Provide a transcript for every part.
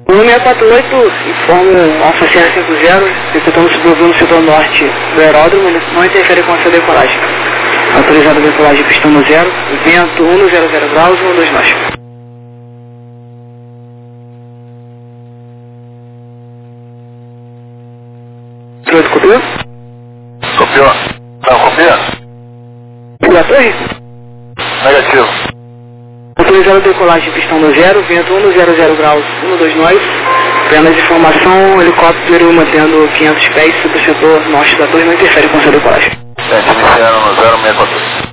O 648 informa Alfa Sierra 50, detectando subovio no setor norte do aeródromo, não interfere com a sua decolagem. Autorizada a decolagem pistão no zero, vento 100 graus, 12 nós. Copiou? Copiou? Não, copia? Copiou a torre? Negativo. Autorizada a decolagem pistão no zero, vento 100 graus, 12 nós. Apenas informação, helicóptero mantendo 500 pés sobre o setor norte da torre, não interfere com a sua decolagem. Gente, iniciando no 064.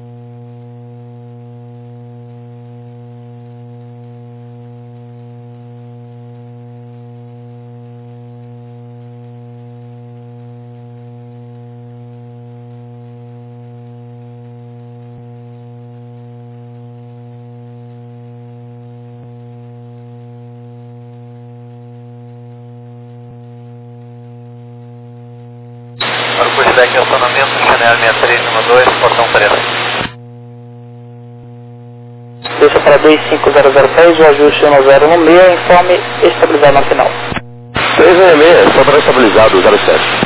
Para o pushback de acionamento, Chanel 6312, portão preto. Deixa para 25006, o ajuste 10 no meio, informe estabilizado na final. 366, só para estabilizado, 07.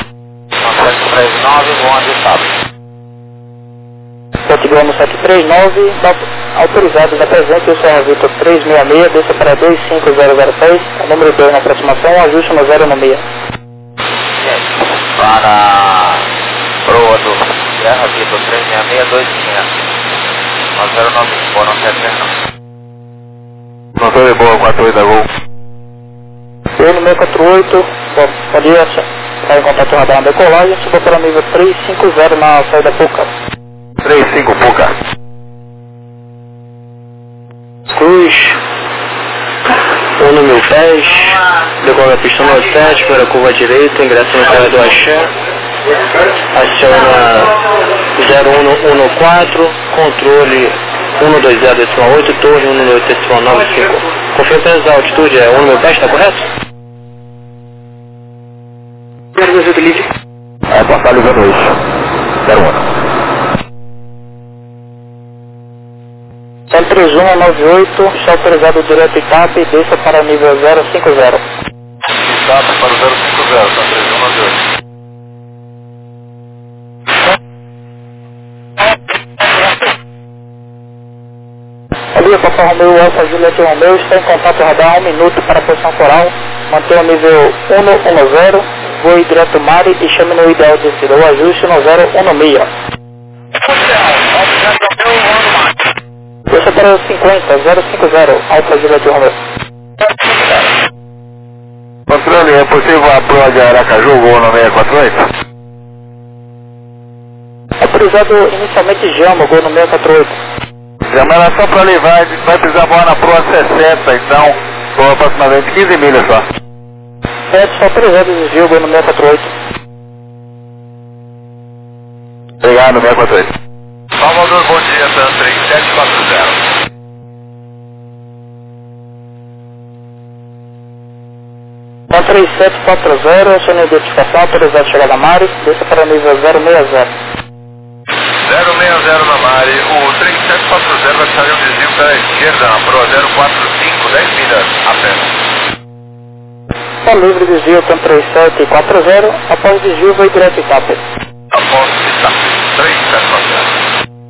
739, bom ajustado. Portugal 739, autorizado da presente, o Serra Vitor 366, deixa para 25006, o número 2 na aproximação, ajuste 10 no meio. Para proa do Serra Vitor 366, 2500. 909, boa, não quer ter não. Não tô de boa, 48 da Gol. Eu no 648, pode estar em contato com o radar na decolagem, suba para o nível 350 na saída Puca. 35 Puca. Cruz, 1 no 1010, decola a pista no 7, para a curva direita, ingresso no carro do Axé, aciona 0114, controle 120.8, torre 198.95. Confiança da altitude é 1 no 10, está correto? 028 livre. É, passar ligando isso. 01. 3198, está autorizado direto TAP e desça para o nível 050. TAP para o 050, tá 3198. Ali, Papa Romeu, Alfa Juliette Romeu, está em contato radar 1 minuto para a posição coral, mantenha o nível 110, voe direto Mari e chame no ideal de descida, o ajuste no 016. Deixa para 50, 050, Alfa Juliette Romeu. Controle, é possível a proa de Aracaju, voo no 648? Autorizado inicialmente Jama, gol no 648. Mas era só para levar, vai precisar voar na proa 60, então, com aproximadamente 15 milhas só. Certo, só autorizado desvio, gol no 648. Obrigado, 648. Salvador, bom dia, TAM 3740. TAM 3740, acione a identificação, autorizado chegada a Mari, desça para o nível 060. 060 na Mari, o 3740 vai sair um desvio pela esquerda na proa 045, 10 milhas apenas. Está livre desvio, TAM 3740, após desvio vai direto TAP. Após está 3740.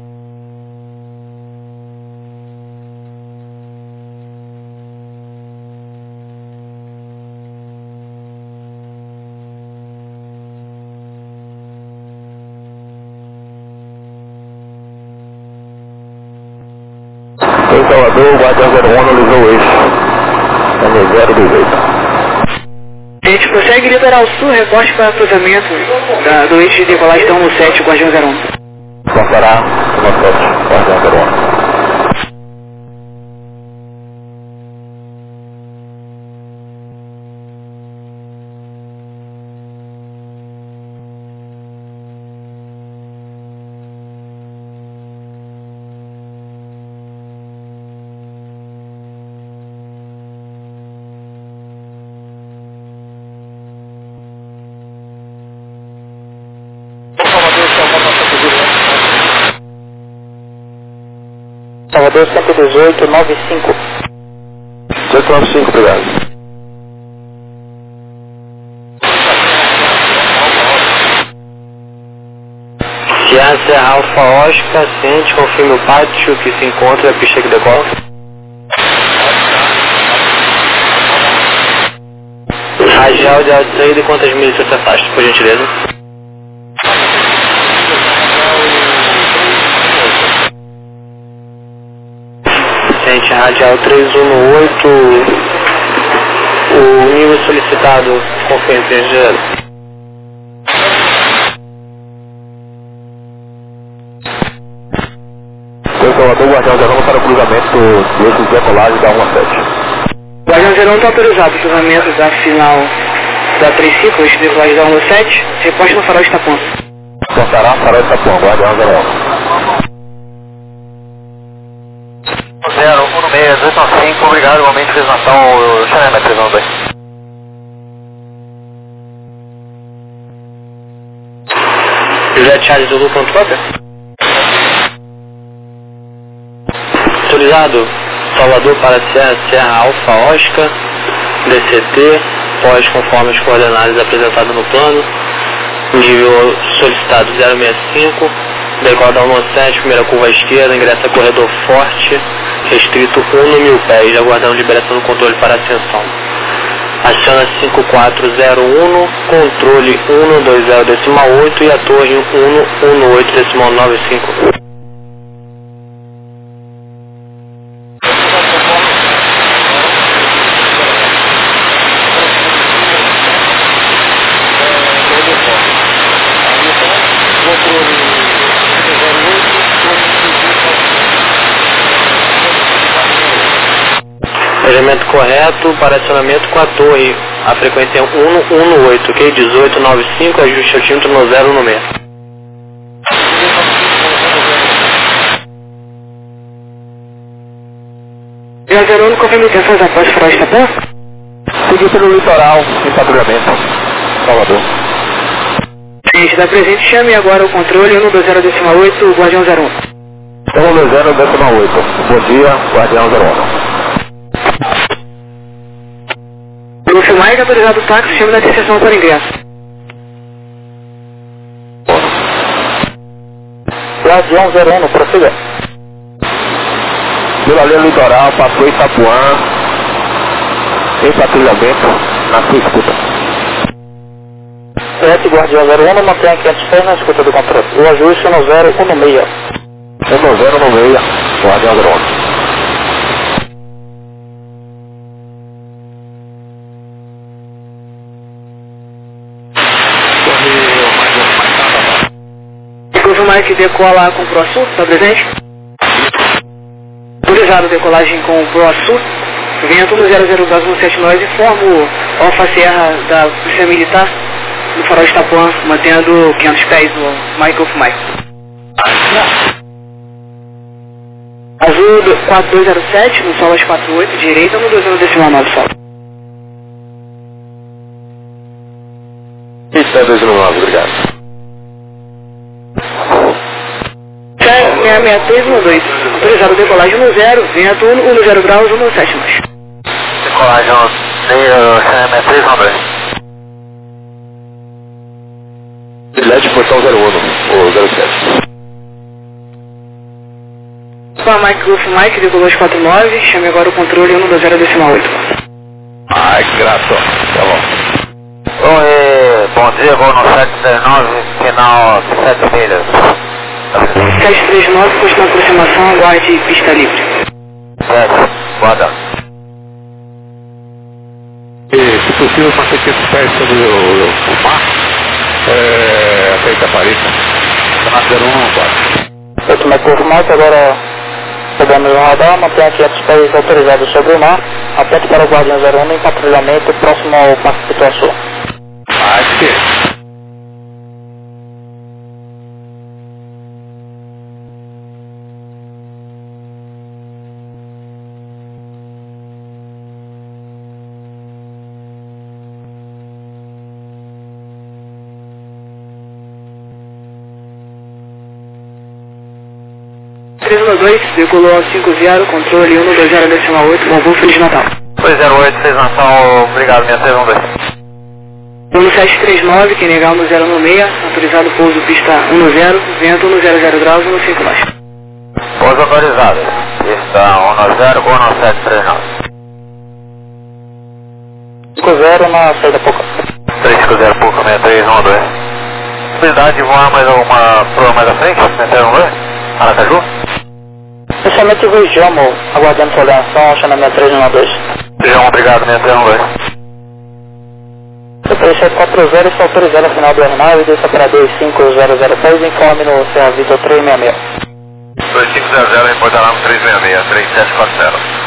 Em Salvador, o guarda 01 analisou o eixo. M028. A gente consegue liberar o sul, reporte para cruzamento do eixo de decolagem da 17, o Guardião 01. Passará 17, guardião 01. Salvador 118, 95. 195, obrigado. Serra Alfa Oscar, ciente, confirme o pátio que se encontra, a pista que decola. Radial de área de saída e quantas milhas você afasta, por gentileza? Ciente, radial 318, o nível solicitado, confirme, por gentileza. Salvador, Guardião 01 para o cruzamento desses decolagem da 1 a 7. Guardião 01 está autorizado, cruzamento da final da 35, este decolagem da 1 a 7, reposta no farol de Itapuã. Contará farol de Itapuã, Guardião 01. 016, obrigado, momento de designação, o Xané, 312. José Charles do Lupo Antrópia. Autorizado, Salvador para Serra Alfa Oscar, DCT, pós conforme as coordenadas apresentadas no plano, nível solicitado 065, decola da 117, primeira curva à esquerda, ingressa corredor forte, restrito 1 no 1000 pés, aguardando liberação do controle para ascensão. Aciona 5401, controle 120,8 e a torre 118,95. Elemento correto para acionamento com a torre, a frequência é 118, ok? 1895, ajuste altímetro no 0 no meio. Guardião 01, confirma intenções após o farol de Itapuã? Seguir pelo litoral, em patrulhamento, Salvador. Gente, dá presente, chame agora o controle 120,8, Guardião 01. 120,8, bom dia, Guardião 01. Pelo filmar, autorizado o táxi, chame da interseção para ingresso. Guardião 01, prossiga. Pela linha litoral, passou Itapuã, em patrulhamento, na sua escuta. Correto, Guardião 01, mantenha 500 pés na escuta do controle. O ajuste no 016. 19096, Guardião 01. Confirmar que decola com o ProSul, está presente? Autorizado decolagem com o ProSul, vento no 00279 e formo Alfa Serra da Polícia Militar no farol de Itapuã, mantendo 500 pés no Michael Mike. Azul 4207 no Solas 48, direita no 20,9 sol. Isso é 219, obrigado. 66312, autorizado decolagem no 0, vento 10 graus, 17 nós. Decolagem 66312. Bilhete portão 01, ou 07. Mike Golf Mike, decolou 49, chame agora o controle 120,8. Ai, que graça, tá bom. Bom dia, vou no 739, final 7 milhas. 739, posto na aproximação, aguarde pista livre. 7, guarda. E, se possível, manter 500 pés sobre o mar, até Itaparica. Canal 01, guarda. Certo, Mike Golf Mike, agora podemos radar, mantenha 500 pés autorizados sobre o mar, atento para o Guardião 01 em patrulhamento próximo ao Parque Pituaçu. Aqui. Decolou 50, controle 120,8, bom voo, Feliz Natal. 208, 6 nação, obrigado, minha 312. 1739, quem negar 106, autorizado pouso pista 10, vento 100 graus, 15 baixo. Pouso autorizado, pista 10 com 1739. 50 na saída pouca. 350 pouco, 6312. Possibilidade de voar mais alguma proa mais à frente? 6312? Aracaju? Inicialmente regiamo, aguardando sua orientação, chamamento 312. Sejam obrigado, 6312. 3740 está autorizado a final do R9, desça para 25006, informe no Serra Vitor 366. 2500, reportará no 366, 3740.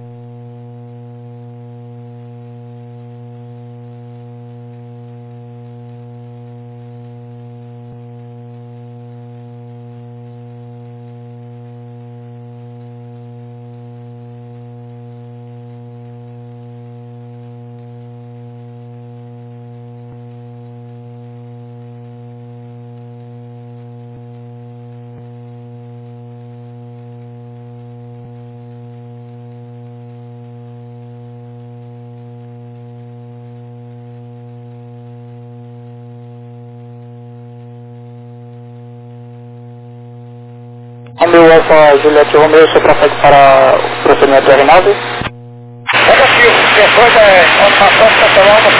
Romeu Alfa Juliette Romeu, seu prefeito para o procedimento do R9. Negativo, depois automação de Catalão no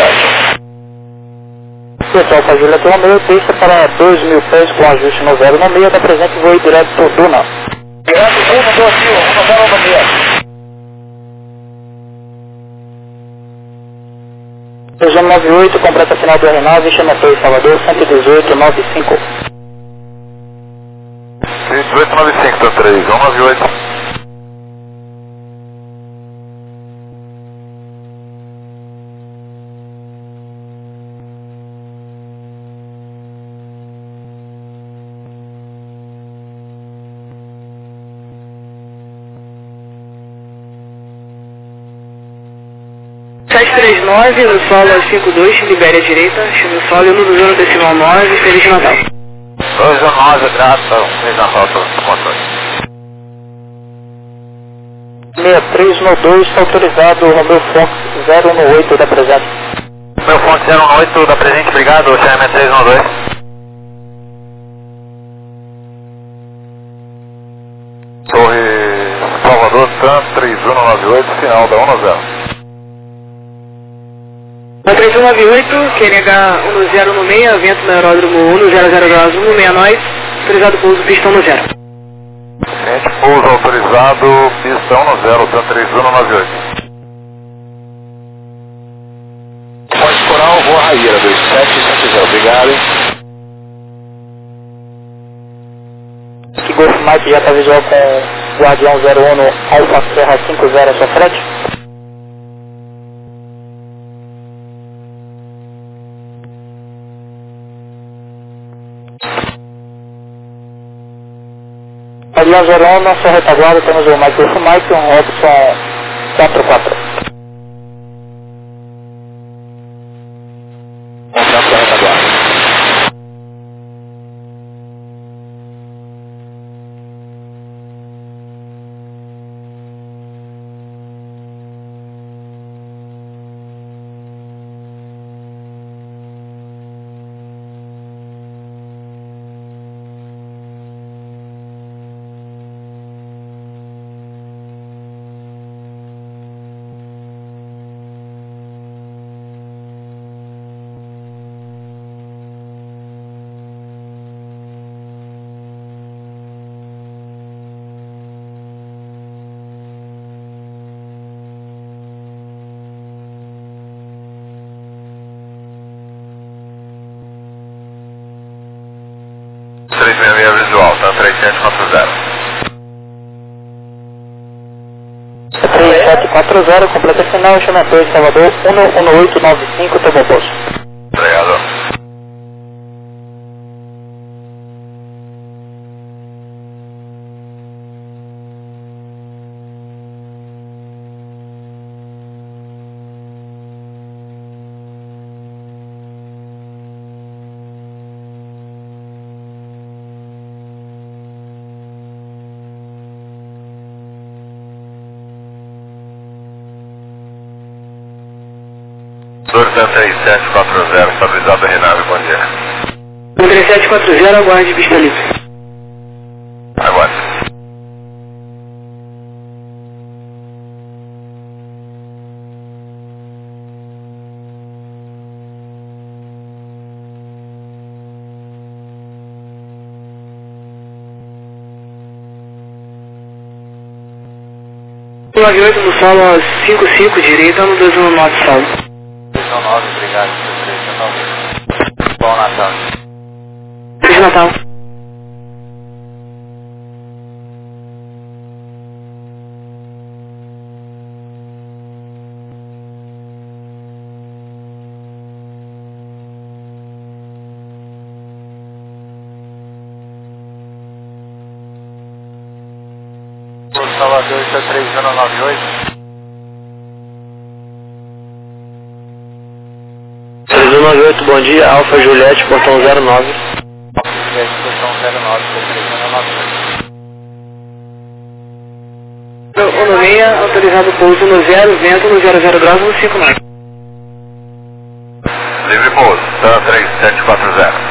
7. Pessoal, Alfa Juliette Romeu, desça para 2.000 pés com ajuste no 0 no meio, da presente voo direto por Duna. Direto Duna, 2.000, 10 no meio. 298, completa final do R9, chama 3 Salvador, 11895. 1895, tá 3, 198. No solo 52, libere a direita, chama o solo 1/decimal 9, Feliz Natal. 219, graça, Feliz Natal, todos os controles. 6392, está autorizado o Romeu Fox 018 da presente. Meu fonte 018 da presente, obrigado, o CM 312. Torre Salvador, TAM 3198, final da 10. 3198, quem negar 10 no meio, vento no aeródromo 100 graus 169, autorizado pouso pista 10. Gente, pouso autorizado, pista 10, TAM 3198. Pode Coral, Rua Raíra, 2770, obrigado. Que Golf Mike já está visual com Guardião 01 Alfa Serra 50 à sua frente. Guardião 01, na sua retaguarda temos o Mike Golf Mike, um Robson 44. Contato da retaguarda. Visual, tá 3740. 3740, completa final, chama 2 Salvador 11895, tomou posto. Obrigado. Surta 3740, estabilizado Renave, bom dia. 3740, aguarde pista livre. Aguarde. Log 8 no solo 55, direita no 219 solo. 219, obrigado. 319. Bom Natal. Feliz Natal. Salvador, está 3098. 3098, bom dia, Alfa Juliette, portão 09. Juliette, portão 09, está 3098. No 6, autorizado pouso no 0, vento no 00 graus no 59. Livre pouso, está 3740.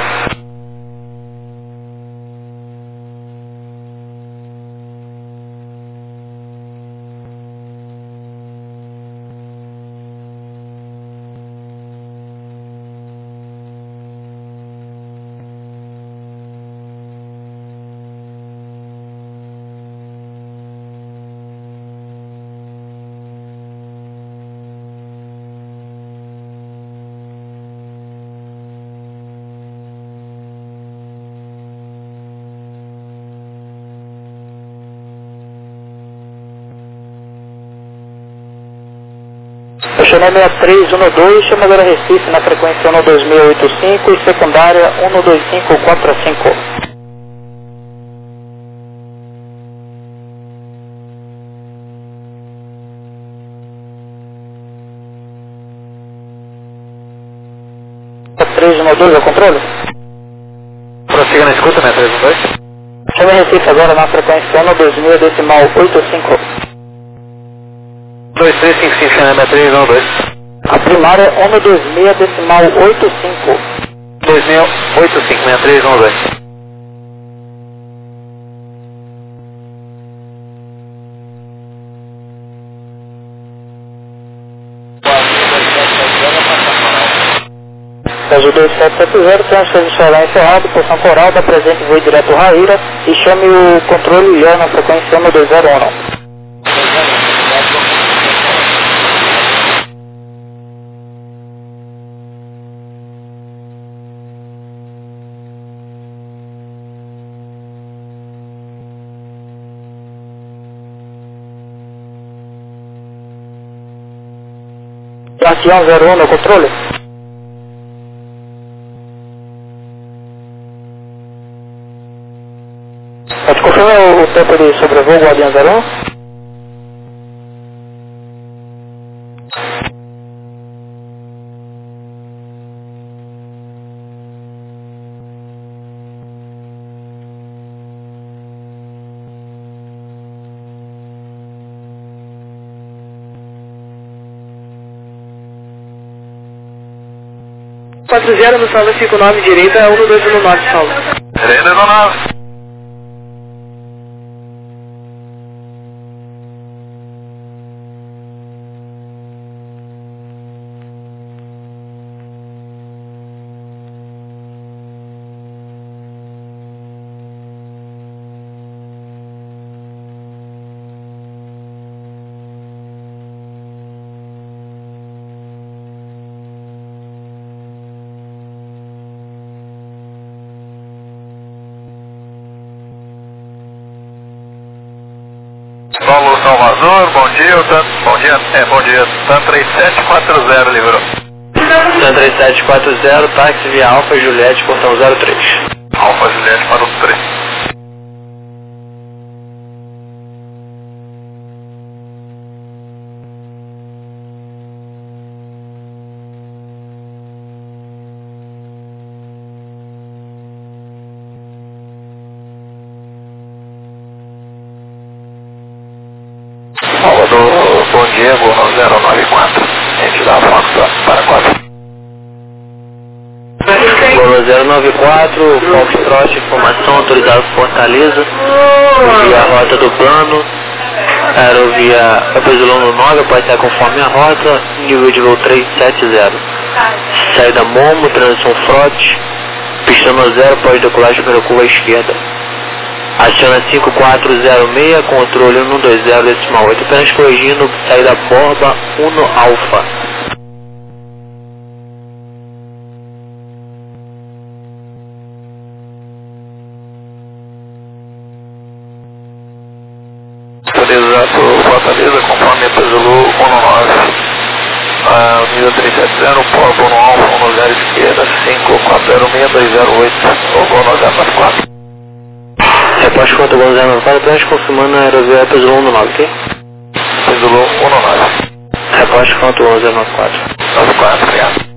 Questionário 6312, chamadora Recife na frequência 12685 e secundária 12545. A 312 ao controle? Prossiga na escuta, 312. Chama Recife agora na frequência 12000 decimal 85. 2355, chama 312. A primária é 126 decimal 85. 2085, 6312. Caso 2770, transfer de solar encerrado, porção coral, da presente voo direto Raíra e chame o controle IO na frequência 1201. Bastião 01 no controle. Pode confirmar o tempo de sobrevoo, Guardião 01? Quatro zero no saldo 59, direita 1219 saldo. 319. Paulo Salvador, bom dia, bom dia, TAM 3740, livrou. TAM 3740, táxi via Alfa Juliette, portão 03. Alfa Juliette para o 3. Salvador, bom dia, voo 094. A gente dá a foto para 4. 094, Foxtrot, informação autorizado Fortaleza, via a rota do plano, aerovia Pesolano 9, pode estar conforme a rota, nível de voo 370. Saída Momo, transição Frot, pista no 0, pode decolar para a curva à esquerda. Aciona 5406, controle 120,8, apenas corrigindo, saída Borba 1 Alfa. Fortaleza, conforme Pesolu 19. Nível 370, Borba 1 Alfa, 10 esquerda, 5406-208, o Gol 094. Reposte contra o Gol 094, apenas confirmando a aerovia Pesolano 9, ok? Pesolu 19. Reposte contra o Gol 094. 94, obrigado.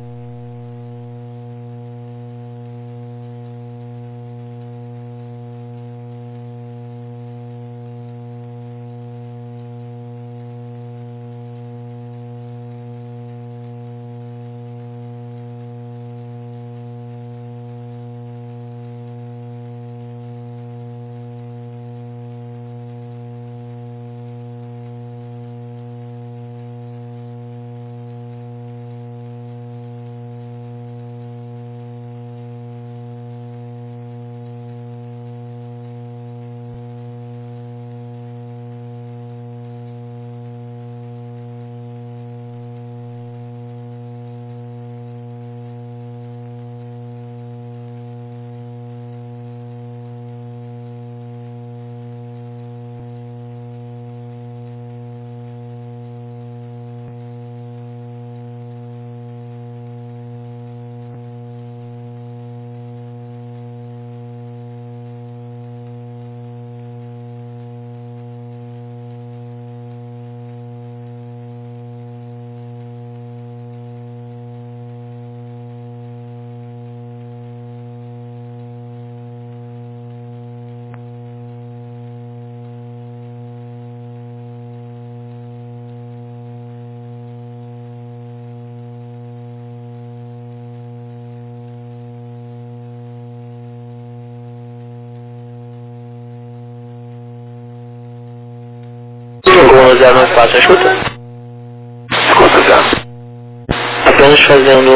Gol 094, escuta? Escuta já. Apenas fazendo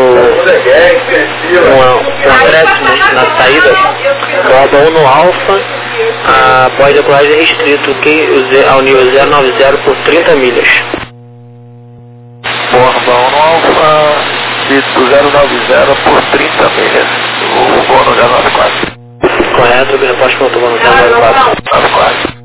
um acréscimo na saída, Borba 1 Alfa, a pós decolagem restrito, ok? Ao nível 090 por 30 milhas. Borba 1 Alfa, dito 090 por 30 milhas, o Gol 094. Correto, reposte contra o Gol 094. 94.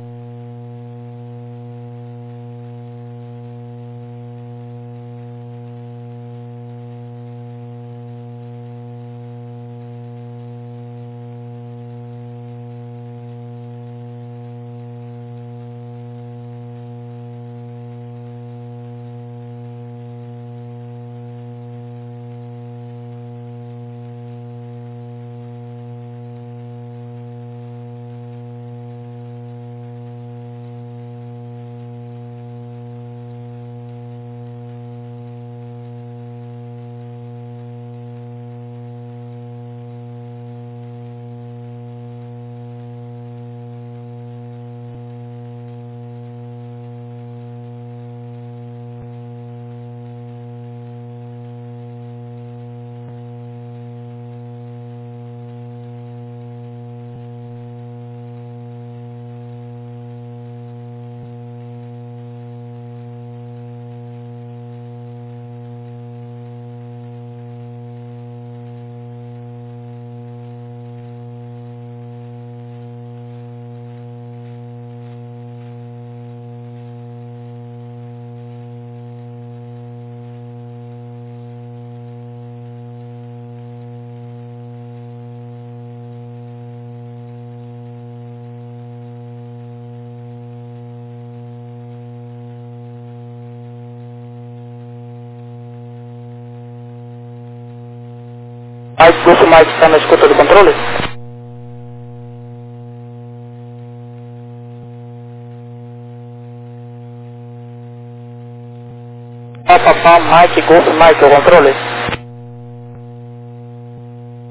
Mike está na escuta do controle? Papa Mike, Golf Mike, o controle?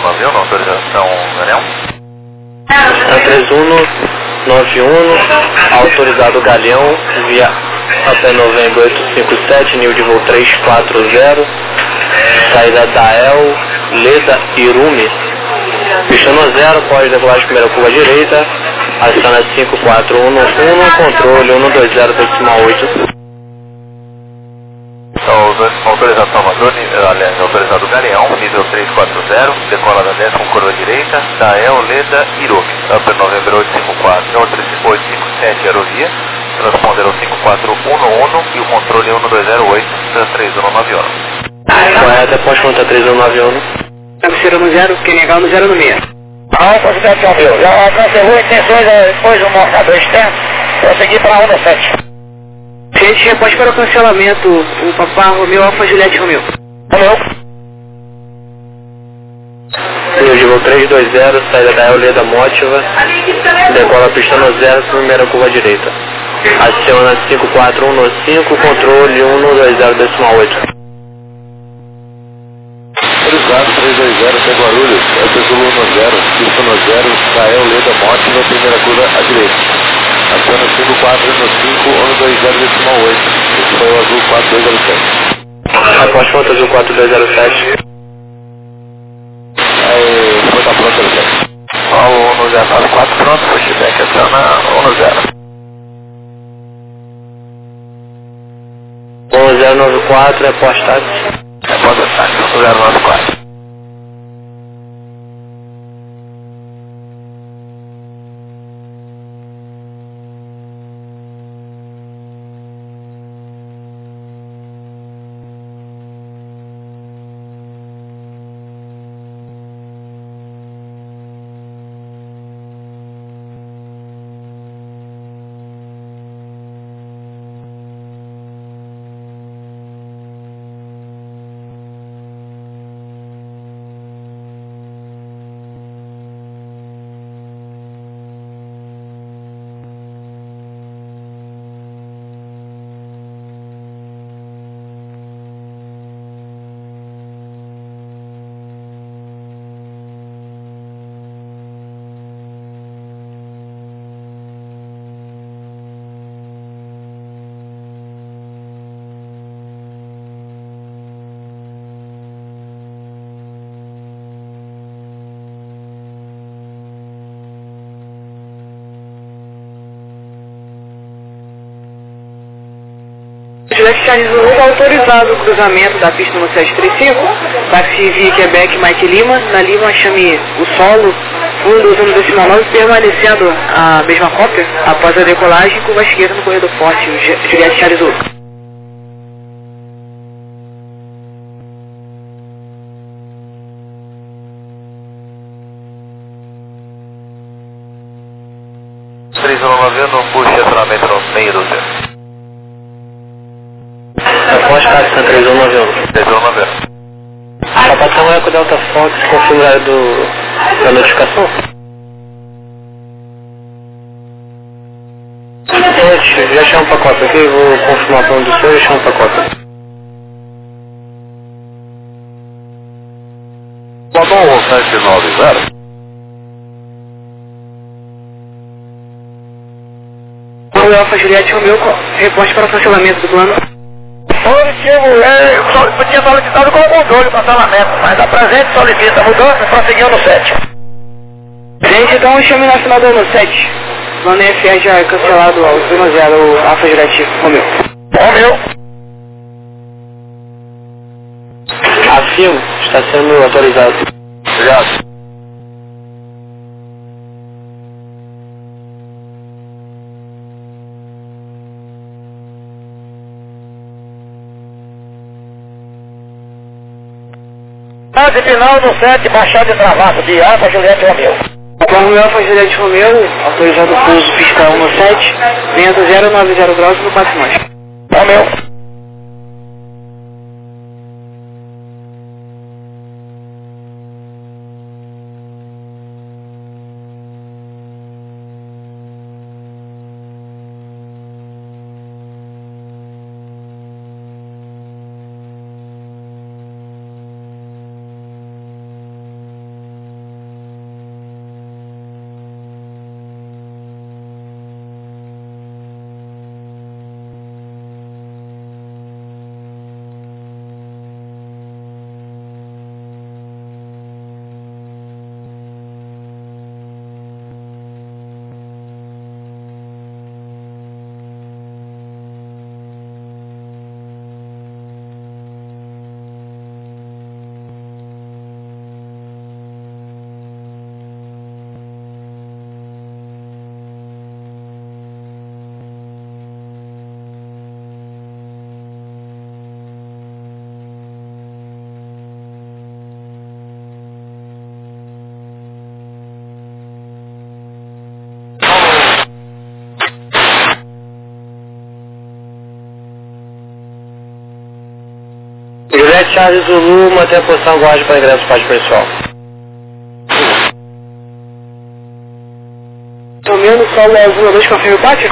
3191, autorização Galeão. 3191, autorizado Galeão, via AP Novembro 857, nível de voo 340, saída da El, Leda, Irume, pista no 0, pode decolagem primeira curva direita, aciona 5411, controle 120.8. Autorização Amador, aliás, autorizado Galeão, nível 340, decola da 10 com curva direita, da El, Leda, Irume, Upper November 854, 857 aerovia, transponder ao 5411 e o controle 1208, 3191. Correto, pode contar 3191. Cabeceira no 0, quem negar no 0 no meio. Alfa, cidade Romeu. Já cancelou intenções depois do marcador externo. Prosseguir para 117. Gente, repõe para o cancelamento o Papá Romeu, Alfa Juliette Romeu. Romeu. Nível de voo 320, saída da El, Leda, Mótiva, decola pista no 0, primeira curva direita. Aciona 5415, controle 120.8. Autorizado 320, tem Guarulhos, Apesolo 10, pista no 0, da El, Leda, Mótiva, primeira curva à direita. Aciona 5415, 120.8. Esse foi o azul 4207. Após conta azul 4207. Aí, foi da pronta 07. Ó, o 1094 pronto, pushback, aciona 10. 1094 é pós-táxi. É pós-táxi, 1094. Juliette Charles Zulu autorizado o cruzamento da pista no 735, táxi via Quebec Mike Lima, na Lima chame o solo, fundo usando decimal 9, permanecendo a mesma cópia após a decolagem, curva esquerda no corredor forte, Juliette Charles Zulu. No push acionamento no meio do zero. Após táxi na 3191. 3191. A patrão é com o Delta Fox, confirmar da notificação? Gente, já chama um pacote aqui, vou confirmar para um dos seus e chama um pacote. Bom, 790. O Alfa Juliette Romeu reporte para o cancelamento do plano. Positivo, eu tinha solicitado com o controle o cancelamento, mas a presente solicita a mudança, prosseguiu no 7. Gente, então chame nacional do ano 7. Plano FA já é cancelado ao 0, o Alfa Juliette Romeu. Romeu. Afirmo, está sendo autorizado. Obrigado. Fase final no 7, baixada de travado de Alfa Juliette Romeu. Como Alfa Juliette Romeu, autorizado o pouso pista 1 no 7, vento 090 graus no 4 nós. Romeu. Juliette Charles Zulu, mantém a posição guarde para ingresso parte principal. Domino, solo azul 2, confirma o pátio.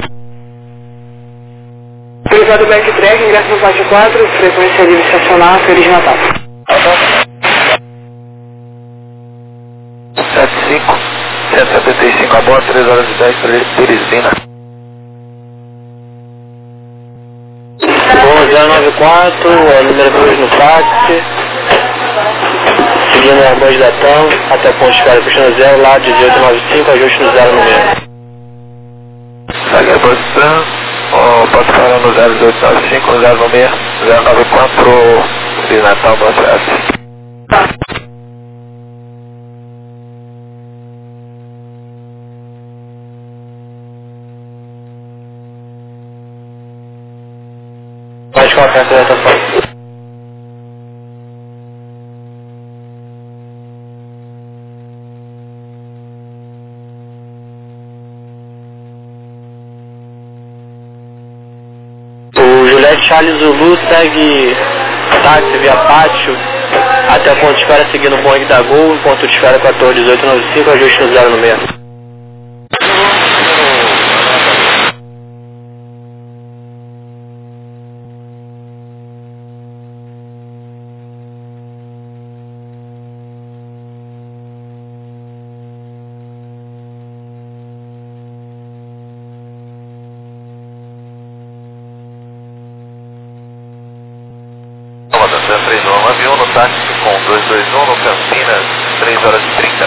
Autorizado backtrack, ingresso no pátio 4, frequência livre estacionar, Feliz Natal. 75, 175 a bordo, 3 horas e 10 para Teresina. 1094, número 2 no táxi. Seguindo a Armães da TAM, até o ponto de espera puxando 0, lá 1895, ajuste no 0 no meio. Segue a posição, pode falar no 0895, no 0 no meio, 094, Feliz Natal, boa festa. Pode colocar essa data fora. O Juliette Charles Zulu segue táxi via pátio até o ponto de espera seguindo o Boeing da Gol, ponto de espera 141895, ajuste no 0 no meio. Treinou um avião no táxi com 221 no Campinas, 3 horas e 30.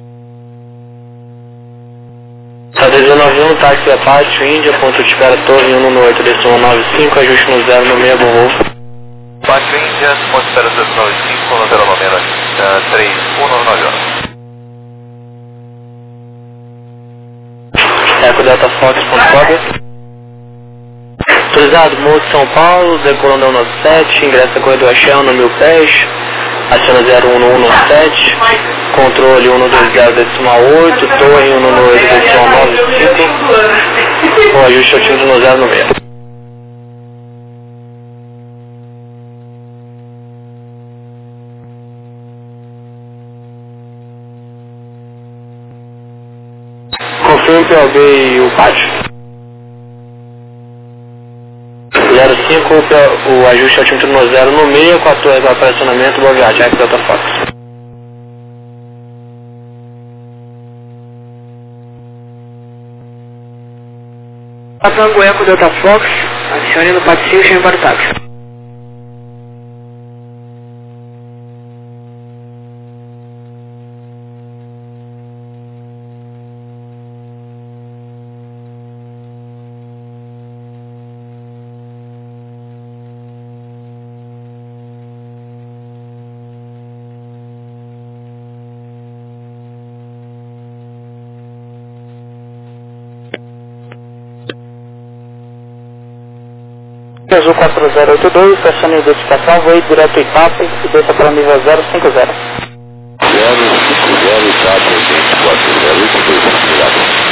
Tá 1991, táxi a pátio, Índia, ponto de espera Torre 118, desceu 95, ajuste no 0 no meio, bom voo. Pátio Índia, ponto de espera 295, no 0 no meio, 3199. Eco Delta Fox, ponto cobre. Autorizado, Morro de São Paulo, decolando 197, ingressa corredor Shell no 1000 pés, aciona 01197, controle 120.8, torre 118.95, com ajuste otimista no 0 no meio. Confirme o PLB e o pátio. 05, o ajuste otimista no 0 no meio, com a torre do operacionamento, boa viagem, Eco Delta Fox. Tango Eco Delta Fox, adicione no pátio 5, chame para o táxi. Azul 4082, estacione de identificação, voe direto Itape e desça para o nível 050. 050, Itape, 24, 082, obrigado.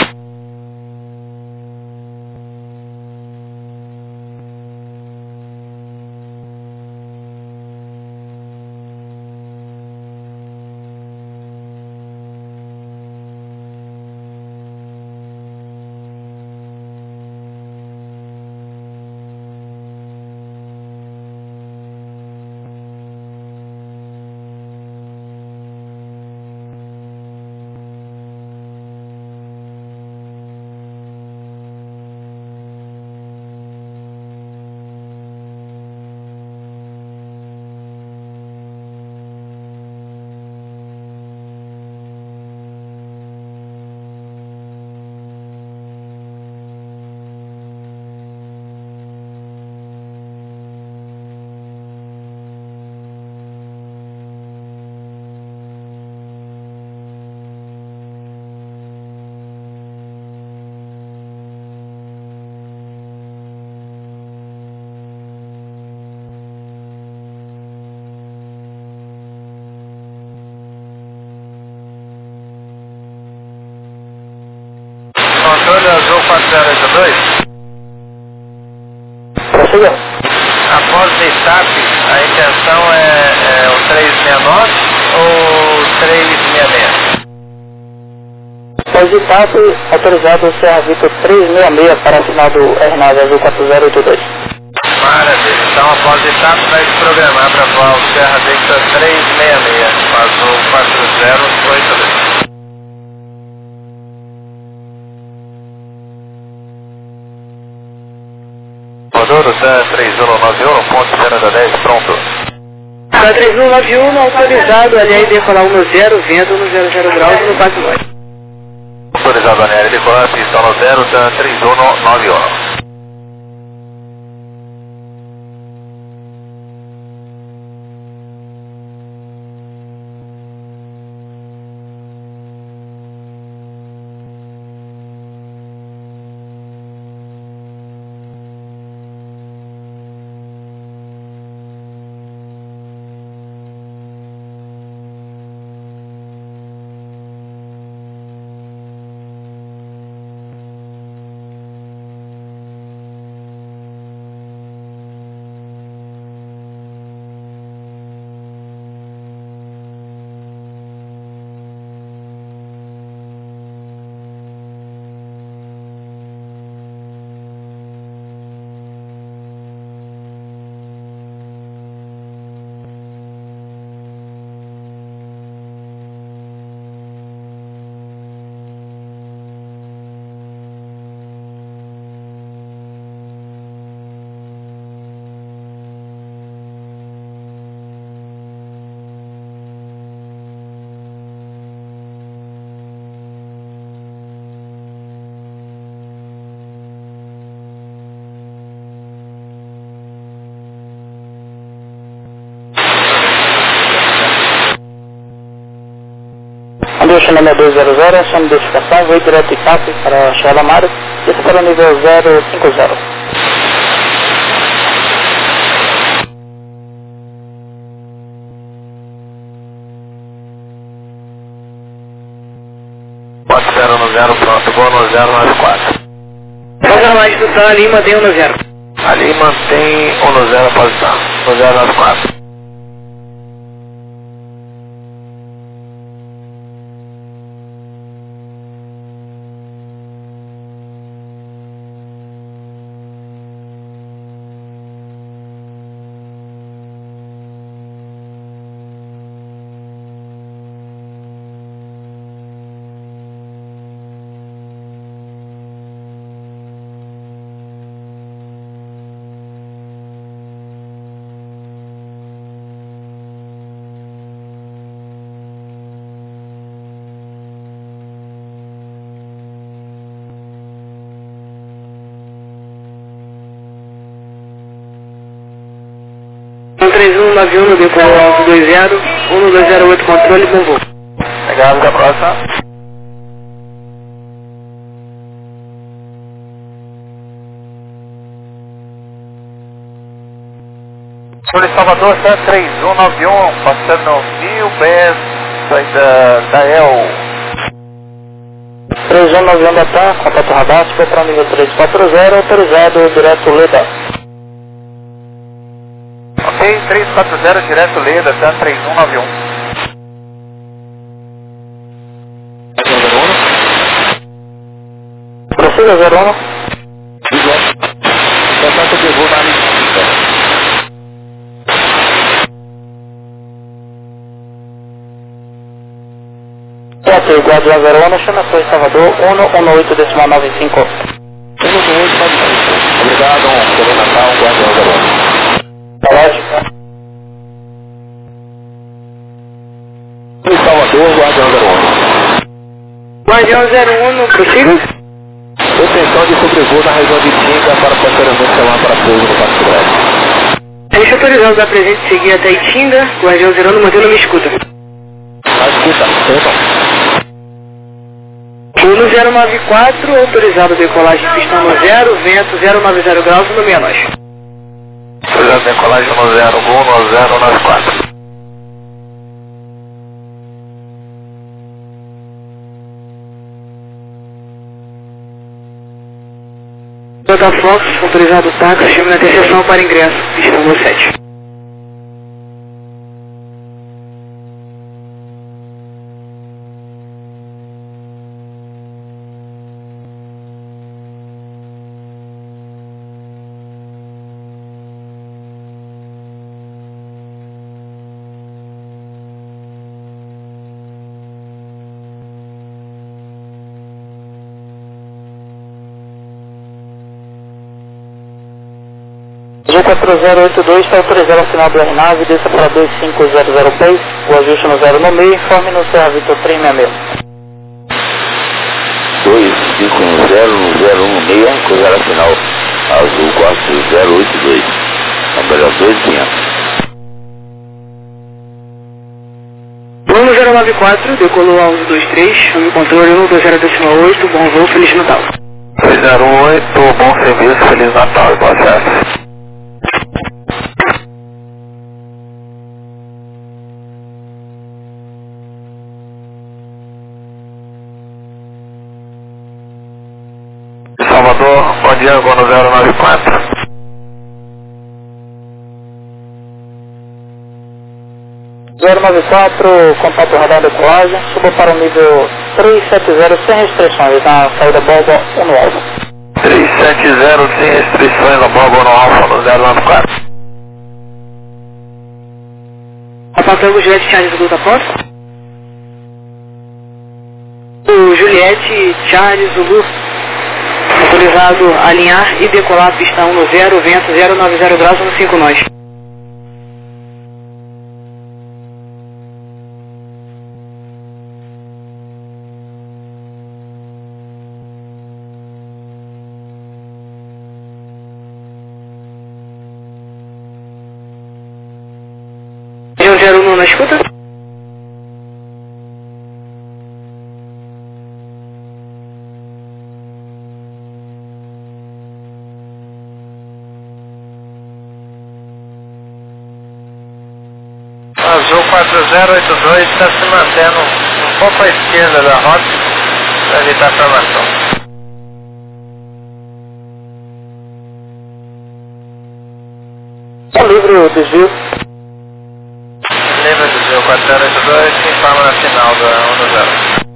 Controle Azul 4082. Prossiga. Após o Itape, A intenção é o 369 ou 366? Positado, autorizado o Serra Vitor 366 para sinal do R9 Azul 4082. Maravilha, então após etapa vai se programar para voar o Serra Victor 366, Azul 4082. Rodoro, tá 3191, ponto 010, pronto. Tá 3191, autorizado, aliás, decolar 10, vento no 00 graus no Passo Norte. Autorizado a NL decolar, pista no 0, tá 3191. Ambiente número 200, som de identificação, voo direto de CAP para Charla Mário, esse para o nível 050. Pode 0 no 0, pronto, vou no 094. Programagem do TAM, ali mantém 10. Ali mantém 10 a posição, no 094. Um 3191 no decolar alto 20, 1208 controle, bom voo. Legal, até a próxima. Sobre Salvador, tá 3191, passando no Rio Pés, saída da EL. 3191 da TAM, contato radar, foi para o nível 340, autorizado direto Leda. Ok, 340 direto Leda, tá 3191. Prossiga 01. Contato de voo na Lisboa. Ok, Guardião 01, chama a Salvador, 118.95. 11895. Obrigado, Feliz Natal, Guardião 01. Lógico. Em Salvador, Guardião 01. Guardião 01, prossiga. Detenção de sobrevoo na região de Tinga para posteriormente chamar para pouso no Passo Grande. Deixa autorizado da presente seguir até Itinga, Guardião 01 mantendo me escuta. Escuta, então. 1094, autorizado decolagem pistão no 0, vento 090 graus no meia nós. Autorizado decolagem no 0, gol no 094. Total Fox, autorizado táxi, chama na interseção para ingresso, pistão no 7. Azul 4082 está autorizado ao final do RNAV, desça para 2500 pés, o ajuste no 0 no meio, informe no Serra Vitor 366. 2510 no meio, cruzada final, Azul 4082, a melhor 2500. 1094, decolou a 1123, chame controle 120,8, bom voo, Feliz Natal. 308, bom serviço, Feliz Natal e boa festa. Salvador, bom dia, voo no 094. 094, contato radar de decolagem, suba para o nível 370 sem restrições, na saída Boba 1 no alfa. 370 sem restrições na Boba 1 no alfa no 094. Apontando o Juliette Charles Zulu da porta. O Juliette Charles Zulu, autorizado a alinhar e decolar a pista 1 no 0, vento 090 graus no 5 nós. Região 01 na escuta. Azul 4082 está se mantendo um pouco à esquerda da rota para evitar formação. Tá livre o desvio. Livre desvio 4082, se informa na final da 10.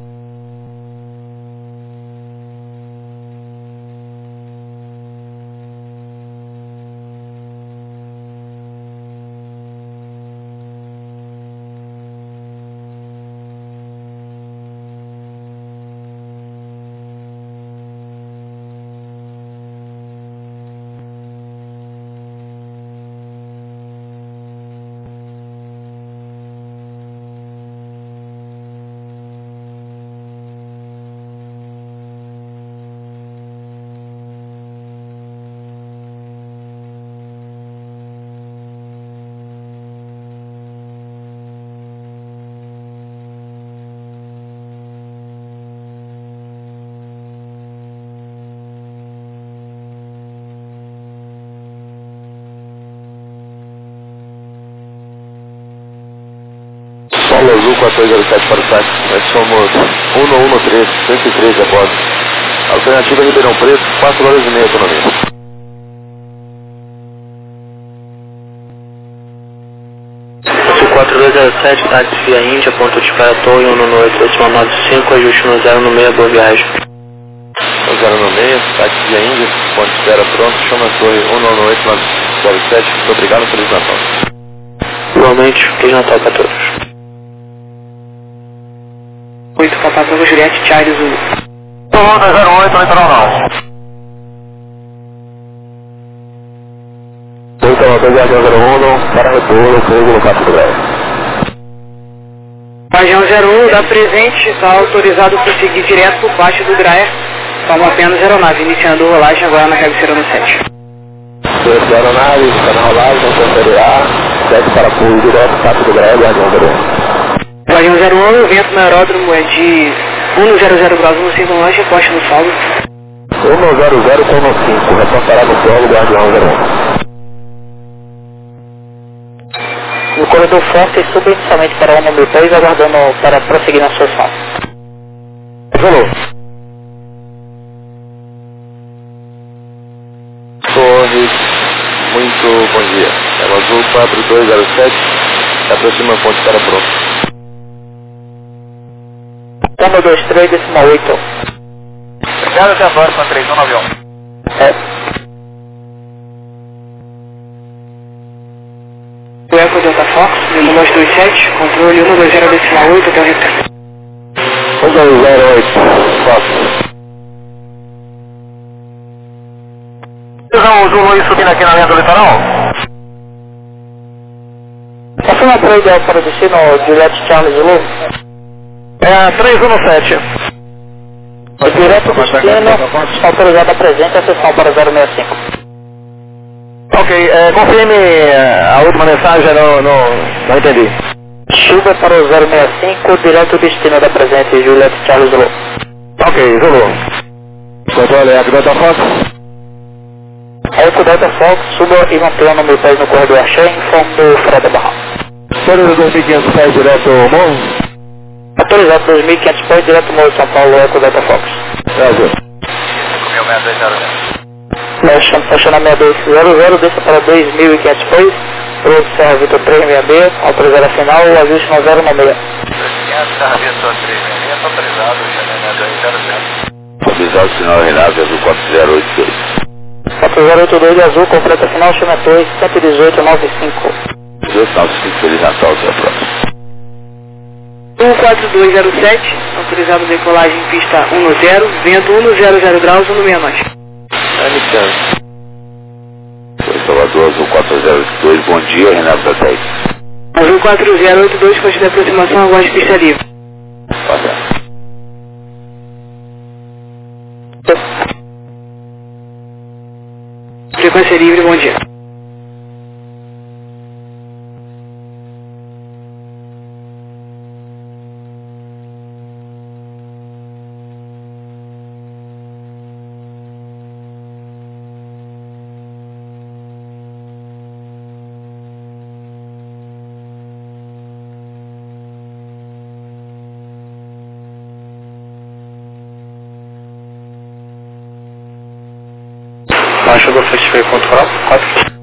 Paulo Azul 4207 para o site, nós somos 113, 113 a bordo. Alternativa Ribeirão Preto, 4 horas e meia autonomia. Azul 4207, táxi via Índia, ponto de espera Torre 198, ajuste no 0 no meio, boa viagem. 0 no meio, táxi via Índia, ponto de espera pronto, chama a Torre 198-907, muito obrigado, Feliz Natal. Igualmente, Feliz Natal para todos. 8, Papatango Juliette Charles Zulu. 208, litoral norte. 892-01, para retorno, fogo no Castro Grau. Região 01, dá presente, está autorizado a seguir direto por baixo do Graer. Toma apenas aeronave, iniciando a rolagem agora na cabeceira no 7. Desce a aeronave, está na rolagem, confere A, desce para pulo direto, Castro do Graer, Guardião 01. Guardião 01, o vento no aeródromo é de 1,00 graus no 5 nós, poste no solo. 100 com no 5, reportará no solo, Guardião 01. No corredor forte, suba inicialmente para o número 3, aguardando para prosseguir na sua sala. Falou. Torres, muito bom dia. É o Azul 4207, se aproxima a ponte para pronto. 123,8. Obrigado, até agora com a 3191. É. O Eco Delta Fox, 1227, controle 120,8 até o retorno. 1208, Fox. Zulu aí subindo aqui na linha do litoral? Confirma para o ideal para o destino, Juliette Charles Zulu. É 317. O direto destino, está autorizado a presente a sessão para 065. Ok, confirme a última mensagem, não entendi. Chuva para o 065, direto destino da presente, Juliette Charles Zulu. Ok, Zulu. Controle, aqui Delta Fox. Eco Delta Fox, suba e mantenha o número 10 no corredor Axé, informe do Fred Barra. Todos os 2.500 pés direto morro? Autorizado 2.500 pés direto morro São Paulo, Eco Delta Fox. Brasil. Fechando a 6200, desça para 2.500 pés, Road Serra Vitor 366, autorizado a final, o ajuste no 096. 2.500, Serra Vitor 366, autorizado, Xané 200. Autorizado sinal Renato, azul 4082. 4082 azul, completa final, Xané 2, 11895. 1895, Feliz Natal, até a próxima. 14207, autorizado decolagem pista 10, vento 100 graus, 169. Foi Salvador, azul 4082, bom dia, Renato da 10. Azul 4082, costa de aproximação, agora de pista livre. Passa. Frequência livre, bom dia. Baixa do Festival Control 4.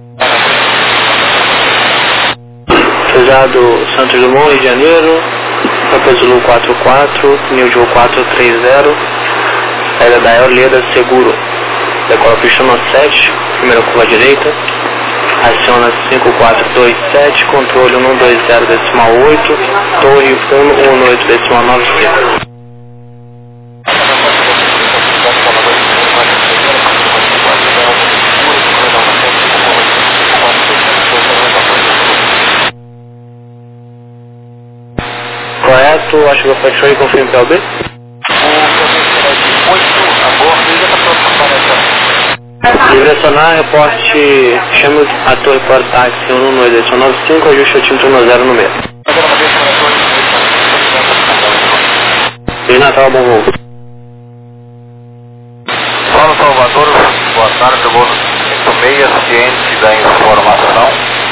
Pesado Santos Dumont, Rio de Janeiro. Papa Zulu 44, New Joe 430. Saída da Eoleda Seguro. Decola pista no 7, primeira curva direita. Aciona 5427, controle 120.8, torre 118.95. Correto, acho que eu fechou e confirmo para o B. Direcionar, reporte, chama a torre para o táxi 11895, ajuste o título 10 no meio. E Natal, bom voo. Fala Salvador, boa tarde, voo 56, ciente da informação.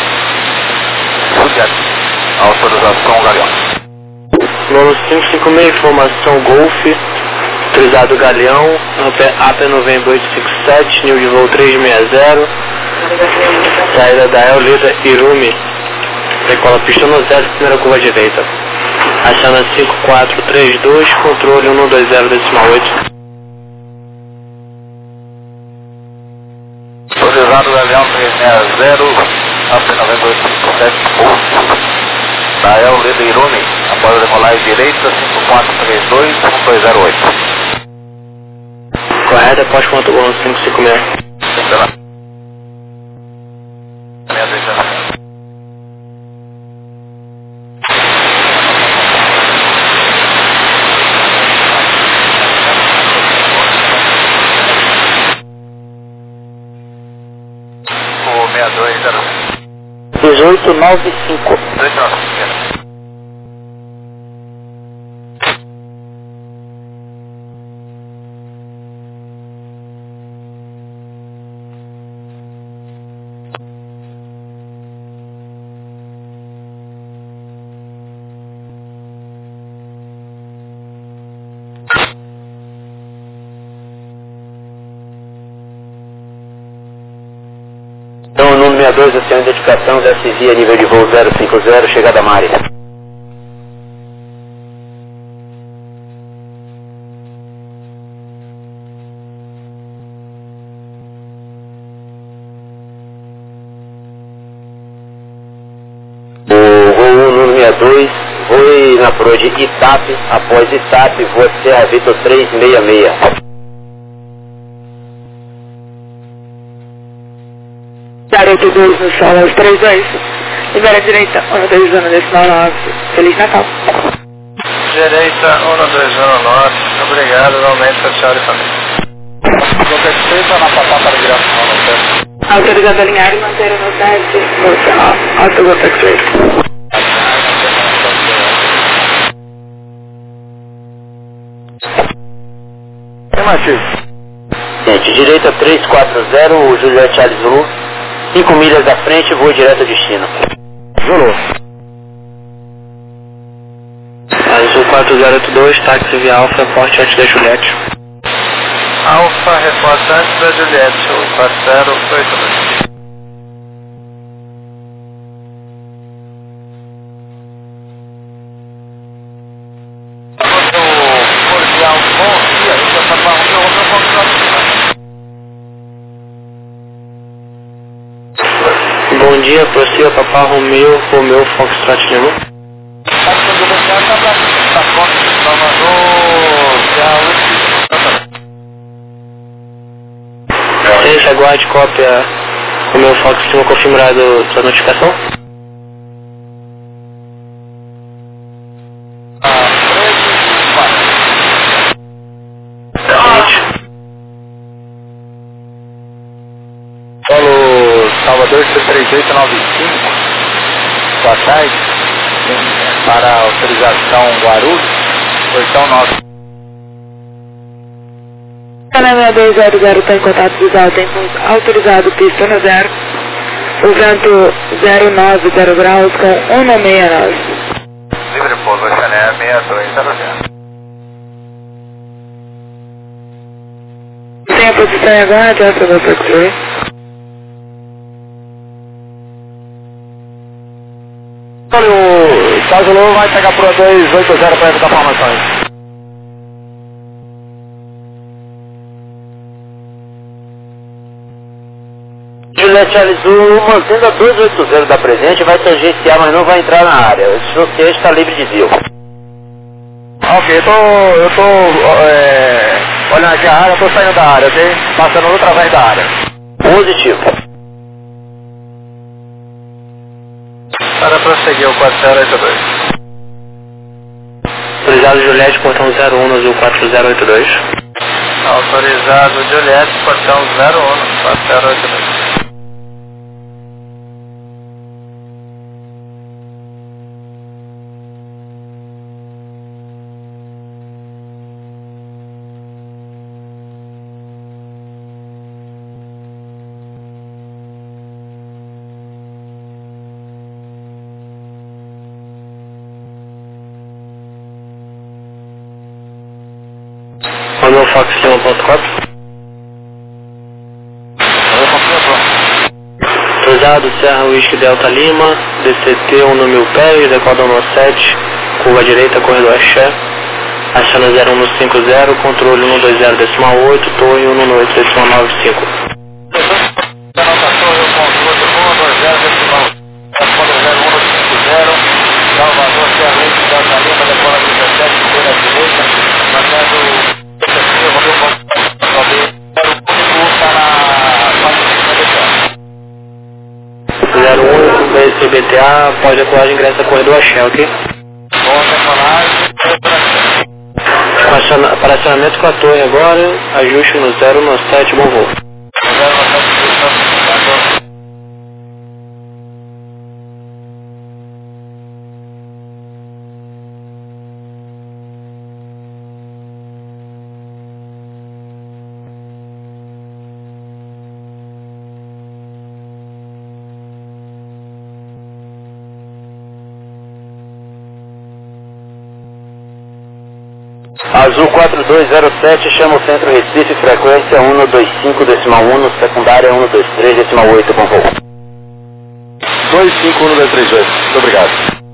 Autorização Galeão. Nono 556, informação Golf, autorizado Galeão, AP Novembro 857, nível de voo 360, saída da Eoleda Irumi, decola pista no 0, primeira curva direita. Aciona 5432, controle 120.8. Autorizado Galeão 360, AP Novembro 857, da Eoleda Irumi, após a decolagem direita, 5432, 1208. Correto, após controle 556. O 6200. 1895. 295. Então, o número 62, a identificação da CIVIA, nível de voo 050, chegada a Mari. O voo 1, número 62, voe na proa de Itap, após Itap, voa Serra Vitor 366. 82 no Solas 32. Libera a direita, 120 decimal 9. Feliz Natal. Direita, 1209. Obrigado, igualmente, social e família. Perfeito, na papai para direção, não sei. Autorizado a alinhar e manter o no 7. Autorizado perfeito. Afirmativo. Gente, direita 340, o Juliette Charles Zulu. 5 milhas da frente, voo direto ao destino. Zulu. Azul 4082, táxi via Alfa, porte antes da Juliette. Alfa, reporta antes da Juliette, o 4082. Bom dia, prossiga Papá Romeu Foxtrot Lima. Licença, aguarde cópia Romeu Fox Lima confirmado sua notificação. Solo Salvador 3895, boa tarde, para autorização Guarulhos, portão 9. Canal 6200 está em contato visual, tem autorizado pista no 0, o vento 090 graus com 169. Livre pouso, Chanel 6200. Tem a posição em agora, já para você concluir. Olha, o Sazulu vai pegar pro 280 para evitar formações. Juliette Alizu, mantendo a 280 da presente, vai tangenciar, mas não vai entrar na área. O você está livre de view. Ok, eu tô olhando aqui a área, tô saindo da área, ok? Passando outra vez da área. Positivo. Para prosseguir o 4082. Autorizado Juliette, portão 01, azul 4082. Autorizado Juliette, portão 01, 4082. Romeu Fox Lima ponto 4. Autorizado Serra Whisky Delta Lima, DCT 1 no 1000 pés, decoda 17, curva direita, corredor Axé, aciona 0150, controle 120 decimal 8, torre 118 decimal 95. Salvador, Serra Whisky Delta Lima, decola 17, corredor à direita, mandando... CBTA, pode decolar de ingresso a corredor Axé, ok? Para acionamento com a torre agora, ajuste no 097, bom voo. Azul 4207, chama o centro Recife, frequência 125 decimal 1, secundária 123 decimal 8, bom voo. 251-238, muito obrigado.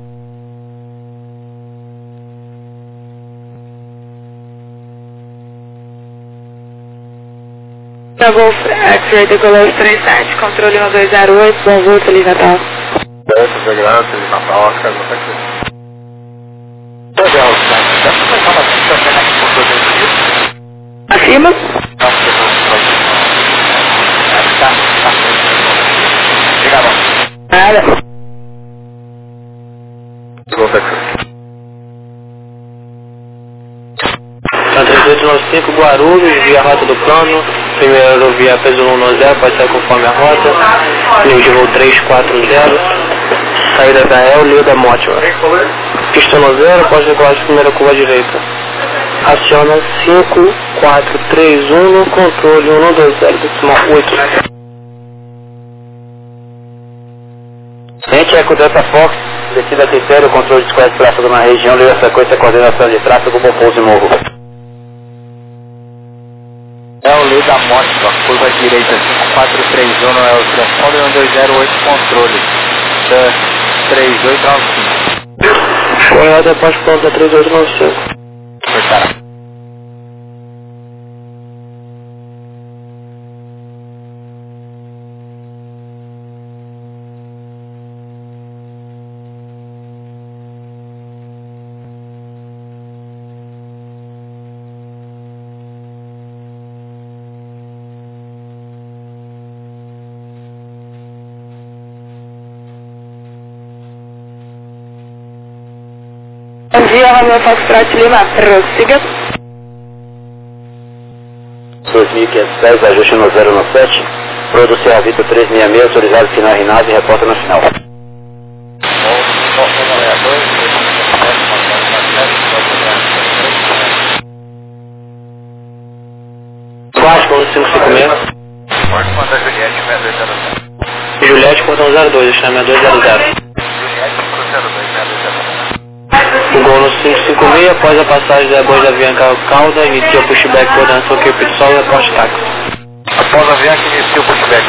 Golf X-Ray decolou 37, controle 1208, bom voo, Feliz Natal. Obrigado, Feliz Natal, Oscar, não tem que... Legal, dá pra começar uma pista aqui por 2 dias? Acima? Não, porque não. Itália. São 3895 Guarulhos, via rota do plano. Primeira aerovia peso 110, pode sair conforme a rota. Nível de voo 340. Saída da El, Leda Mótima. Pista no 0, pode decolar de primeira curva direita. Aciona 5431 no controle 120.8. Gente, Eco Delta Fox, descida terceiro, controle de sequestro de tráfego na região, liga a frequência, coordenação de tráfego, bom pouso e morro. É o Leda Mótima, curva direita 5431, é o transponder 1208 controle, 3895. Correto, pode ponta 3895. Cortaram. Bom dia, Romeo Foxtrot Lima, prossiga. 2510, ajuste no 097, produção a Vitor 366, autorizado final RNAV e reporta no final. Quatro, 556. Pode mandar Juliette, 6200. Juliette, portão 02, chama 200. Juliette, 0200. Gol no 556, após a passagem da Bois da Avianca Calda, inicia o pushback, coordenação que o Pitsol e a Post Táxi. Após a Avianca, inicia o pushback.